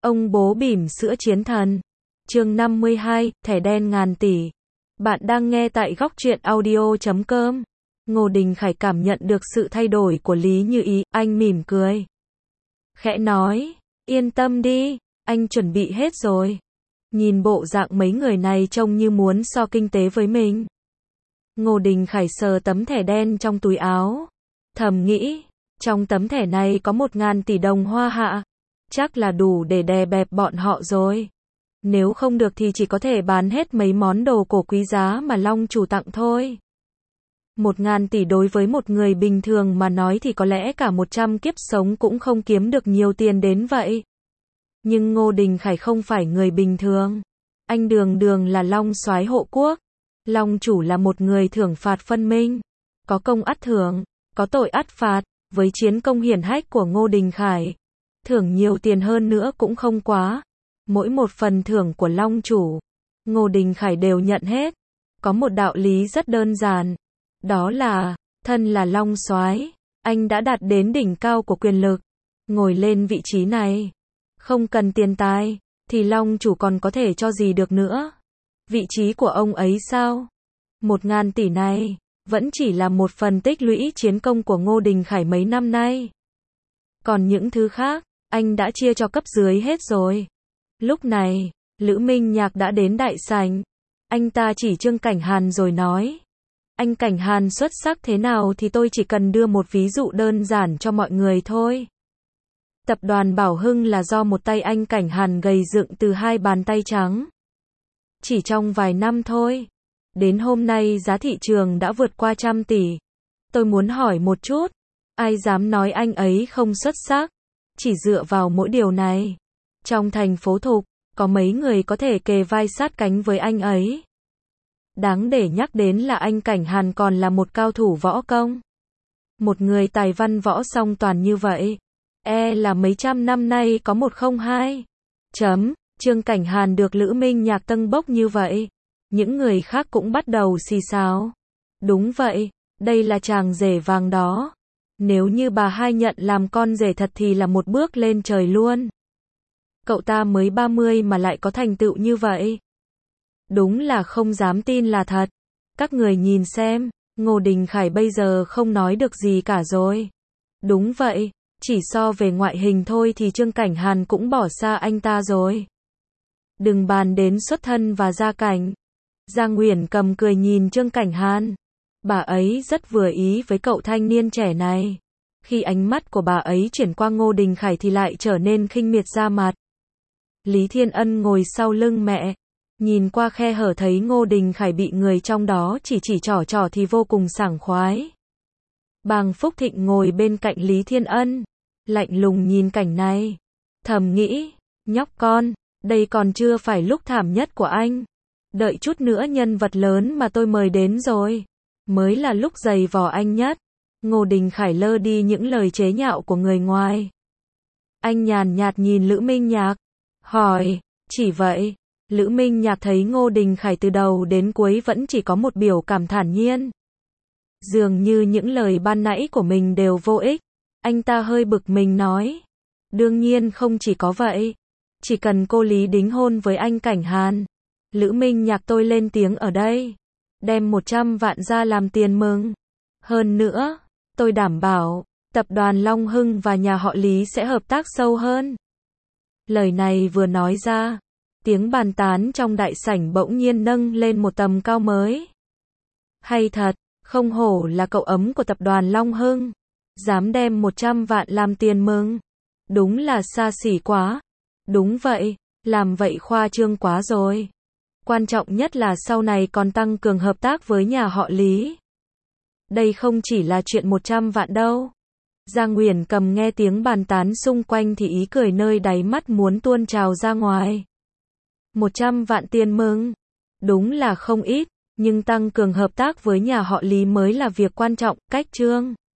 Ông bố bỉm sữa chiến thần. Chương 52, thẻ đen ngàn tỷ. Bạn đang nghe tại góc truyện audio.com. Ngô Đình Khải cảm nhận được sự thay đổi của Lý Như Ý, anh mỉm cười. Khẽ nói, yên tâm đi, anh chuẩn bị hết rồi. Nhìn bộ dạng mấy người này trông như muốn so kinh tế với mình. Ngô Đình Khải sờ tấm thẻ đen trong túi áo. Thầm nghĩ, trong tấm thẻ này có 1.000 tỷ đồng hoa hạ. Chắc là đủ để đè bẹp bọn họ rồi. Nếu không được thì chỉ có thể bán hết mấy món đồ cổ quý giá mà Long chủ tặng thôi. 1.000 tỷ đối với một người bình thường mà nói thì có lẽ cả 100 kiếp sống cũng không kiếm được nhiều tiền đến vậy. Nhưng Ngô Đình Khải không phải người bình thường. Anh đường đường là Long soái hộ quốc. Long chủ là một người thưởng phạt phân minh. Có công ắt thưởng, có tội ắt phạt. Với chiến công hiển hách của Ngô Đình Khải, thưởng nhiều tiền hơn nữa cũng không quá. Mỗi một phần thưởng của Long chủ, Ngô Đình Khải đều nhận hết. Có một đạo lý rất đơn giản. Đó là, thân là Long soái, anh đã đạt đến đỉnh cao của quyền lực. Ngồi lên vị trí này, không cần tiền tài, thì Long chủ còn có thể cho gì được nữa. Vị trí của ông ấy sao? 1.000 tỷ này, vẫn chỉ là một phần tích lũy chiến công của Ngô Đình Khải mấy năm nay. Còn những thứ khác, anh đã chia cho cấp dưới hết rồi. Lúc này, Lữ Minh Nhạc đã đến đại sảnh. Anh ta chỉ Trương Cảnh Hàn rồi nói. Anh Cảnh Hàn xuất sắc thế nào thì tôi chỉ cần đưa một ví dụ đơn giản cho mọi người thôi. Tập đoàn Bảo Hưng là do một tay anh Cảnh Hàn gầy dựng từ 2 bàn tay trắng. Chỉ trong vài năm thôi. Đến hôm nay giá thị trường đã vượt qua 100 tỷ. Tôi muốn hỏi một chút. Ai dám nói anh ấy không xuất sắc? Chỉ dựa vào mỗi điều này. Trong thành phố Thục, có mấy người có thể kề vai sát cánh với anh ấy. Đáng để nhắc đến là anh Cảnh Hàn còn là một cao thủ võ công. Một người tài văn võ song toàn như vậy. Là mấy trăm năm nay có một không hai. Trương Cảnh Hàn được Lữ Minh Nhạc tâng bốc như vậy. Những người khác cũng bắt đầu xì xào. Đúng vậy, đây là chàng rể vàng đó. Nếu như bà hai nhận làm con rể thật thì là một bước lên trời luôn. Cậu ta mới 30 mà lại có thành tựu như vậy. Đúng là không dám tin là thật. Các người nhìn xem, Ngô Đình Khải bây giờ không nói được gì cả rồi. Đúng vậy, chỉ so về ngoại hình thôi thì Trương Cảnh Hàn cũng bỏ xa anh ta rồi. Đừng bàn đến xuất thân và gia cảnh. Giang Uyển Cầm cười nhìn Trương Cảnh Hàn. Bà ấy rất vừa ý với cậu thanh niên trẻ này. Khi ánh mắt của bà ấy chuyển qua Ngô Đình Khải thì lại trở nên khinh miệt ra mặt. Lý Thiên Ân ngồi sau lưng mẹ. Nhìn qua khe hở thấy Ngô Đình Khải bị người trong đó chỉ trỏ thì vô cùng sảng khoái. Bàng Phúc Thịnh ngồi bên cạnh Lý Thiên Ân. Lạnh lùng nhìn cảnh này. Thầm nghĩ, nhóc con, đây còn chưa phải lúc thảm nhất của anh. Đợi chút nữa nhân vật lớn mà tôi mời đến rồi. Mới là lúc giày vò anh nhất. Ngô Đình Khải lơ đi những lời chế nhạo của người ngoài. Anh nhàn nhạt nhìn Lữ Minh Nhạc. Hỏi, chỉ vậy. Lữ Minh Nhạc thấy Ngô Đình Khải từ đầu đến cuối vẫn chỉ có một biểu cảm thản nhiên. Dường như những lời ban nãy của mình đều vô ích. Anh ta hơi bực mình nói. Đương nhiên không chỉ có vậy. Chỉ cần cô Lý đính hôn với anh Cảnh Hàn. Lữ Minh Nhạc tôi lên tiếng ở đây. Đem 100 vạn ra làm tiền mừng. Hơn nữa, tôi đảm bảo, tập đoàn Long Hưng và nhà họ Lý sẽ hợp tác sâu hơn. Lời này vừa nói ra, tiếng bàn tán trong đại sảnh bỗng nhiên nâng lên một tầm cao mới. Hay thật, không hổ là cậu ấm của tập đoàn Long Hưng. Dám đem 100 vạn làm tiền mừng. Đúng là xa xỉ quá. Đúng vậy, làm vậy khoa trương quá rồi. Quan trọng nhất là sau này còn tăng cường hợp tác với nhà họ Lý. Đây không chỉ là chuyện 100 vạn đâu. Giang Uyển Cầm nghe tiếng bàn tán xung quanh thì ý cười nơi đáy mắt muốn tuôn trào ra ngoài. 100 vạn tiền mừng. Đúng là không ít, nhưng tăng cường hợp tác với nhà họ Lý mới là việc quan trọng, cách Trương